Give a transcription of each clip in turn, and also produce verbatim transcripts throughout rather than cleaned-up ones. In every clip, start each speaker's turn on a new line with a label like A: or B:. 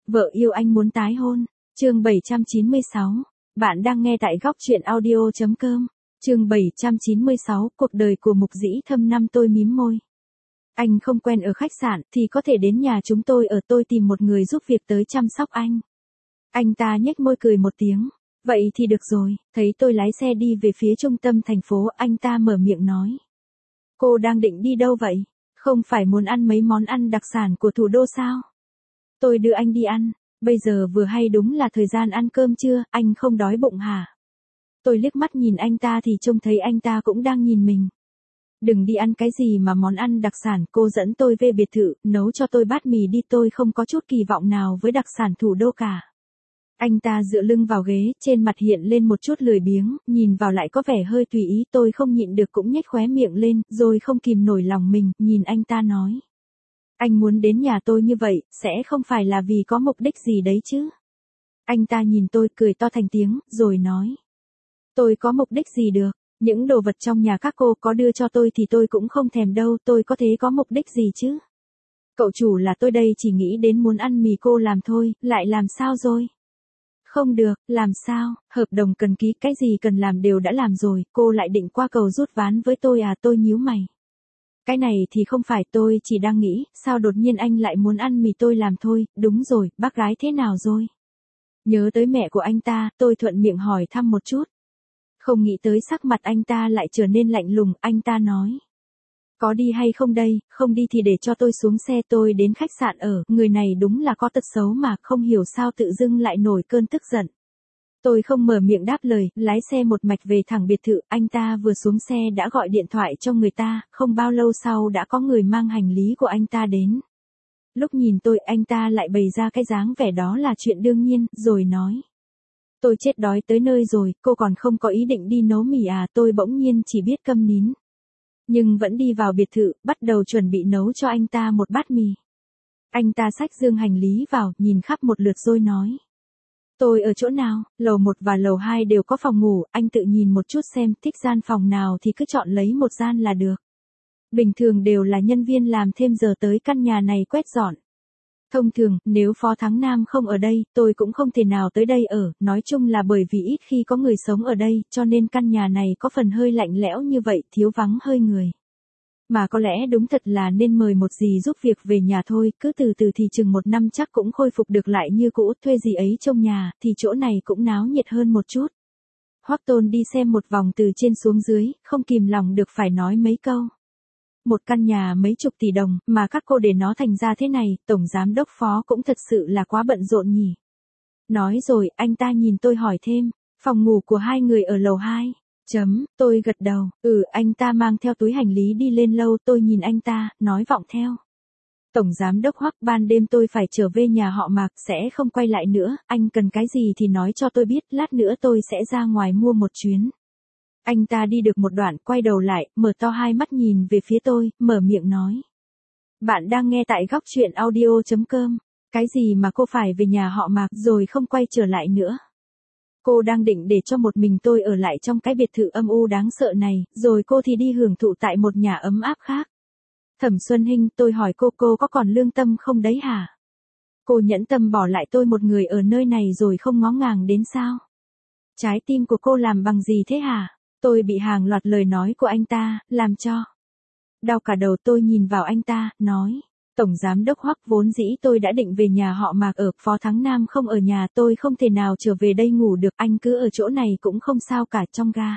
A: Vợ yêu anh muốn tái hôn. Chương bảy trăm chín mươi sáu. Bạn đang nghe tại góc truyện audio chấm com. Chương bảy trăm chín mươi sáu, cuộc đời của Mục Dĩ Thâm. Năm tôi mím môi. Anh không quen ở khách sạn thì có thể đến nhà chúng tôi ở, tôi tìm một người giúp việc tới chăm sóc anh. Anh ta nhếch môi cười một tiếng. Vậy thì được rồi. Thấy tôi lái xe đi về phía trung tâm thành phố, anh ta mở miệng nói. Cô đang định đi đâu vậy? Không phải muốn ăn mấy món ăn đặc sản của thủ đô sao? Tôi đưa anh đi ăn. Bây giờ vừa hay đúng là thời gian ăn cơm trưa, anh không đói bụng hả? Tôi liếc mắt nhìn anh ta thì trông thấy anh ta cũng đang nhìn mình. Đừng đi ăn cái gì mà món ăn đặc sản, cô dẫn tôi về biệt thự, nấu cho tôi bát mì đi, tôi không có chút kỳ vọng nào với đặc sản thủ đô cả. Anh ta dựa lưng vào ghế, trên mặt hiện lên một chút lười biếng, nhìn vào lại có vẻ hơi tùy ý, tôi không nhịn được cũng nhếch khóe miệng lên, rồi không kìm nổi lòng mình, nhìn anh ta nói. Anh muốn đến nhà tôi như vậy, sẽ không phải là vì có mục đích gì đấy chứ? Anh ta nhìn tôi cười to thành tiếng, rồi nói. Tôi có mục đích gì được, những đồ vật trong nhà các cô có đưa cho tôi thì tôi cũng không thèm đâu, tôi có thế có mục đích gì chứ? Cậu chủ là tôi đây chỉ nghĩ đến muốn ăn mì cô làm thôi, lại làm sao rồi? Không được, làm sao, hợp đồng cần ký, cái gì cần làm đều đã làm rồi, cô lại định qua cầu rút ván với tôi à? Tôi nhíu mày. Cái này thì không phải, tôi chỉ đang nghĩ, sao đột nhiên anh lại muốn ăn mì tôi làm thôi, đúng rồi, bác gái thế nào rồi? Nhớ tới mẹ của anh ta, tôi thuận miệng hỏi thăm một chút. Không nghĩ tới sắc mặt anh ta lại trở nên lạnh lùng, anh ta nói. Có đi hay không đây, không đi thì để cho tôi xuống xe, tôi đến khách sạn ở, người này đúng là có tật xấu mà, không hiểu sao tự dưng lại nổi cơn tức giận. Tôi không mở miệng đáp lời, lái xe một mạch về thẳng biệt thự, anh ta vừa xuống xe đã gọi điện thoại cho người ta, không bao lâu sau đã có người mang hành lý của anh ta đến. Lúc nhìn tôi, anh ta lại bày ra cái dáng vẻ đó là chuyện đương nhiên, rồi nói. Tôi chết đói tới nơi rồi, cô còn không có ý định đi nấu mì à? Tôi bỗng nhiên chỉ biết câm nín. Nhưng vẫn đi vào biệt thự, bắt đầu chuẩn bị nấu cho anh ta một bát mì. Anh ta xách dương hành lý vào, nhìn khắp một lượt rồi nói. Tôi ở chỗ nào? Lầu một và lầu hai đều có phòng ngủ, anh tự nhìn một chút xem, thích gian phòng nào thì cứ chọn lấy một gian là được. Bình thường đều là nhân viên làm thêm giờ tới căn nhà này quét dọn. Thông thường, nếu Phó Thắng Nam không ở đây, tôi cũng không thể nào tới đây ở, nói chung là bởi vì ít khi có người sống ở đây, cho nên căn nhà này có phần hơi lạnh lẽo như vậy, thiếu vắng hơi người. Mà có lẽ đúng thật là nên mời một dì giúp việc về nhà thôi, cứ từ từ thì chừng một năm chắc cũng khôi phục được lại như cũ, thuê dì ấy trông nhà, thì chỗ này cũng náo nhiệt hơn một chút. Hoắc Tôn đi xem một vòng từ trên xuống dưới, không kìm lòng được phải nói mấy câu. Một căn nhà mấy chục tỷ đồng, mà các cô để nó thành ra thế này, tổng giám đốc Phó cũng thật sự là quá bận rộn nhỉ. Nói rồi, anh ta nhìn tôi hỏi thêm, phòng ngủ của hai người ở lầu hai. Chấm, tôi gật đầu, ừ, anh ta mang theo túi hành lý đi lên lâu, tôi nhìn anh ta, nói vọng theo. Tổng giám đốc Hoắc, ban đêm tôi phải trở về nhà họ Mạc, sẽ không quay lại nữa, anh cần cái gì thì nói cho tôi biết, lát nữa tôi sẽ ra ngoài mua một chuyến. Anh ta đi được một đoạn, quay đầu lại, mở to hai mắt nhìn về phía tôi, mở miệng nói. Bạn đang nghe tại góc truyện audio chấm com. Cái gì mà cô phải về nhà họ Mạc rồi không quay trở lại nữa? Cô đang định để cho một mình tôi ở lại trong cái biệt thự âm u đáng sợ này, rồi cô thì đi hưởng thụ tại một nhà ấm áp khác. Thẩm Xuân Hinh, tôi hỏi cô, cô có còn lương tâm không đấy hả? Cô nhẫn tâm bỏ lại tôi một người ở nơi này rồi không ngó ngàng đến sao? Trái tim của cô làm bằng gì thế hả? Tôi bị hàng loạt lời nói của anh ta, làm cho đau cả đầu. Tôi nhìn vào anh ta, nói. Tổng giám đốc Hoắc, vốn dĩ tôi đã định về nhà họ Mạc ở, Phó Thắng Nam không ở nhà, tôi không thể nào trở về đây ngủ được, anh cứ ở chỗ này cũng không sao cả, trong ga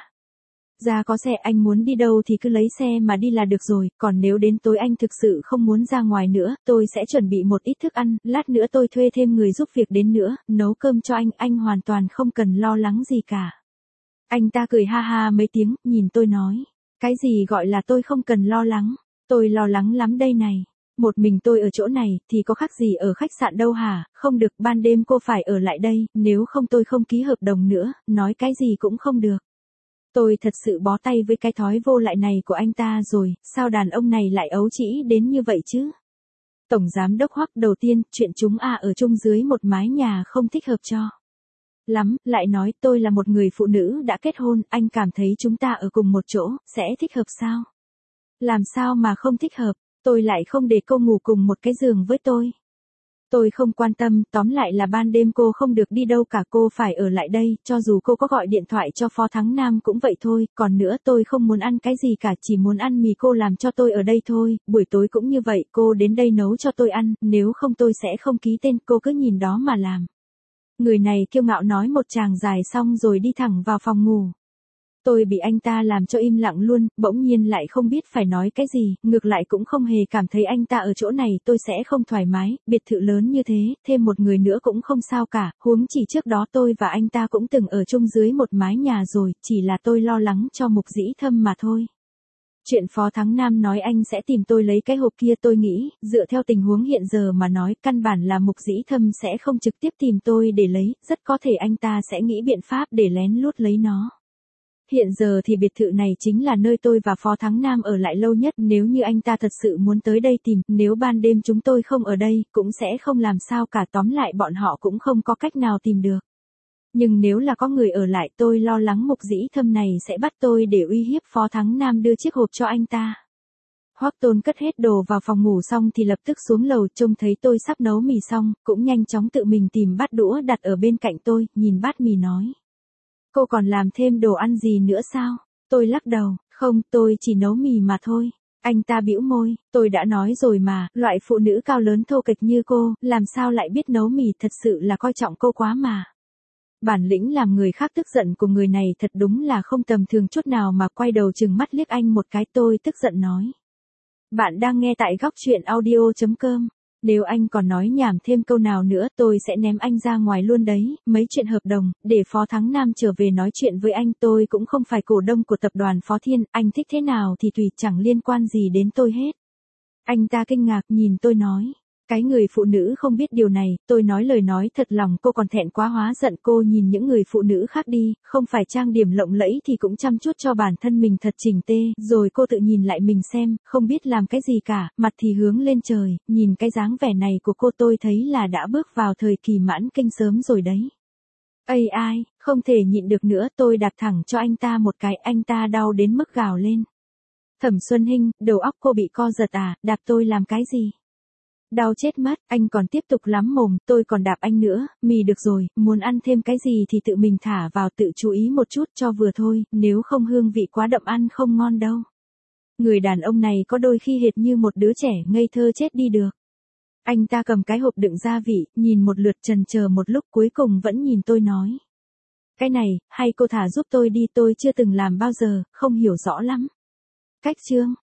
A: ra có xe, anh muốn đi đâu thì cứ lấy xe mà đi là được rồi, còn nếu đến tối anh thực sự không muốn ra ngoài nữa, tôi sẽ chuẩn bị một ít thức ăn, lát nữa tôi thuê thêm người giúp việc đến nữa, nấu cơm cho anh, anh hoàn toàn không cần lo lắng gì cả. Anh ta cười ha ha mấy tiếng, nhìn tôi nói. Cái gì gọi là tôi không cần lo lắng? Tôi lo lắng lắm đây này. Một mình tôi ở chỗ này, thì có khác gì ở khách sạn đâu hả? Không được, ban đêm cô phải ở lại đây, nếu không tôi không ký hợp đồng nữa, nói cái gì cũng không được. Tôi thật sự bó tay với cái thói vô lại này của anh ta rồi, sao đàn ông này lại ấu trĩ đến như vậy chứ? Tổng giám đốc Hoắc, đầu tiên, chuyện chúng à ở chung dưới một mái nhà không thích hợp cho lắm, lại nói tôi là một người phụ nữ đã kết hôn, anh cảm thấy chúng ta ở cùng một chỗ, sẽ thích hợp sao? Làm sao mà không thích hợp, tôi lại không để cô ngủ cùng một cái giường với tôi. Tôi không quan tâm, tóm lại là ban đêm cô không được đi đâu cả, cô phải ở lại đây, cho dù cô có gọi điện thoại cho Phó Thắng Nam cũng vậy thôi, còn nữa tôi không muốn ăn cái gì cả, chỉ muốn ăn mì cô làm cho tôi ở đây thôi, buổi tối cũng như vậy, cô đến đây nấu cho tôi ăn, nếu không tôi sẽ không ký tên, cô cứ nhìn đó mà làm. Người này kiêu ngạo nói một tràng dài xong rồi đi thẳng vào phòng ngủ. Tôi bị anh ta làm cho im lặng luôn, bỗng nhiên lại không biết phải nói cái gì, ngược lại cũng không hề cảm thấy anh ta ở chỗ này tôi sẽ không thoải mái, biệt thự lớn như thế, thêm một người nữa cũng không sao cả, huống chỉ trước đó tôi và anh ta cũng từng ở chung dưới một mái nhà rồi, chỉ là tôi lo lắng cho Mục Dĩ Thâm mà thôi. Chuyện Phó Thắng Nam nói anh sẽ tìm tôi lấy cái hộp kia, tôi nghĩ, dựa theo tình huống hiện giờ mà nói, căn bản là Mục Dĩ Thâm sẽ không trực tiếp tìm tôi để lấy, rất có thể anh ta sẽ nghĩ biện pháp để lén lút lấy nó. Hiện giờ thì biệt thự này chính là nơi tôi và Phó Thắng Nam ở lại lâu nhất, nếu như anh ta thật sự muốn tới đây tìm, nếu ban đêm chúng tôi không ở đây, cũng sẽ không làm sao cả, tóm lại bọn họ cũng không có cách nào tìm được. Nhưng nếu là có người ở lại, tôi lo lắng Mục Dĩ Thâm này sẽ bắt tôi để uy hiếp Phó Thắng Nam đưa chiếc hộp cho anh ta. Hoắc Tôn cất hết đồ vào phòng ngủ xong thì lập tức xuống lầu, trông thấy tôi sắp nấu mì xong, cũng nhanh chóng tự mình tìm bát đũa đặt ở bên cạnh tôi, nhìn bát mì nói. Cô còn làm thêm đồ ăn gì nữa sao? Tôi lắc đầu, không, tôi chỉ nấu mì mà thôi. Anh ta bĩu môi, tôi đã nói rồi mà, loại phụ nữ cao lớn thô kệch như cô, làm sao lại biết nấu mì, thật sự là coi trọng cô quá mà. Bản lĩnh làm người khác tức giận của người này thật đúng là không tầm thường chút nào mà, quay đầu trừng mắt liếc anh một cái, tôi tức giận nói. Bạn đang nghe tại góc truyện audio chấm com. Nếu anh còn nói nhảm thêm câu nào nữa tôi sẽ ném anh ra ngoài luôn đấy, mấy chuyện hợp đồng, để Phó Thắng Nam trở về nói chuyện với anh, tôi cũng không phải cổ đông của tập đoàn Phó Thiên, anh thích thế nào thì tùy, chẳng liên quan gì đến tôi hết. Anh ta kinh ngạc nhìn tôi nói. Cái người phụ nữ không biết điều này, tôi nói lời nói thật lòng, cô còn thẹn quá hóa giận, cô nhìn những người phụ nữ khác đi, không phải trang điểm lộng lẫy thì cũng chăm chút cho bản thân mình thật chỉnh tê, rồi cô tự nhìn lại mình xem, không biết làm cái gì cả, mặt thì hướng lên trời, nhìn cái dáng vẻ này của cô tôi thấy là đã bước vào thời kỳ mãn kinh sớm rồi đấy. Ây ai, không thể nhịn được nữa, tôi đạp thẳng cho anh ta một cái, anh ta đau đến mức gào lên. Thẩm Xuân Hinh, đầu óc cô bị co giật à, đạp tôi làm cái gì? Đau chết mất, anh còn tiếp tục lắm mồm, tôi còn đạp anh nữa, mì được rồi, muốn ăn thêm cái gì thì tự mình thả vào, tự chú ý một chút cho vừa thôi, nếu không hương vị quá đậm ăn không ngon đâu. Người đàn ông này có đôi khi hệt như một đứa trẻ ngây thơ chết đi được. Anh ta cầm cái hộp đựng gia vị, nhìn một lượt trần chờ một lúc cuối cùng vẫn nhìn tôi nói. Cái này, hay cô thả giúp tôi đi, tôi chưa từng làm bao giờ, không hiểu rõ lắm. Cách chương.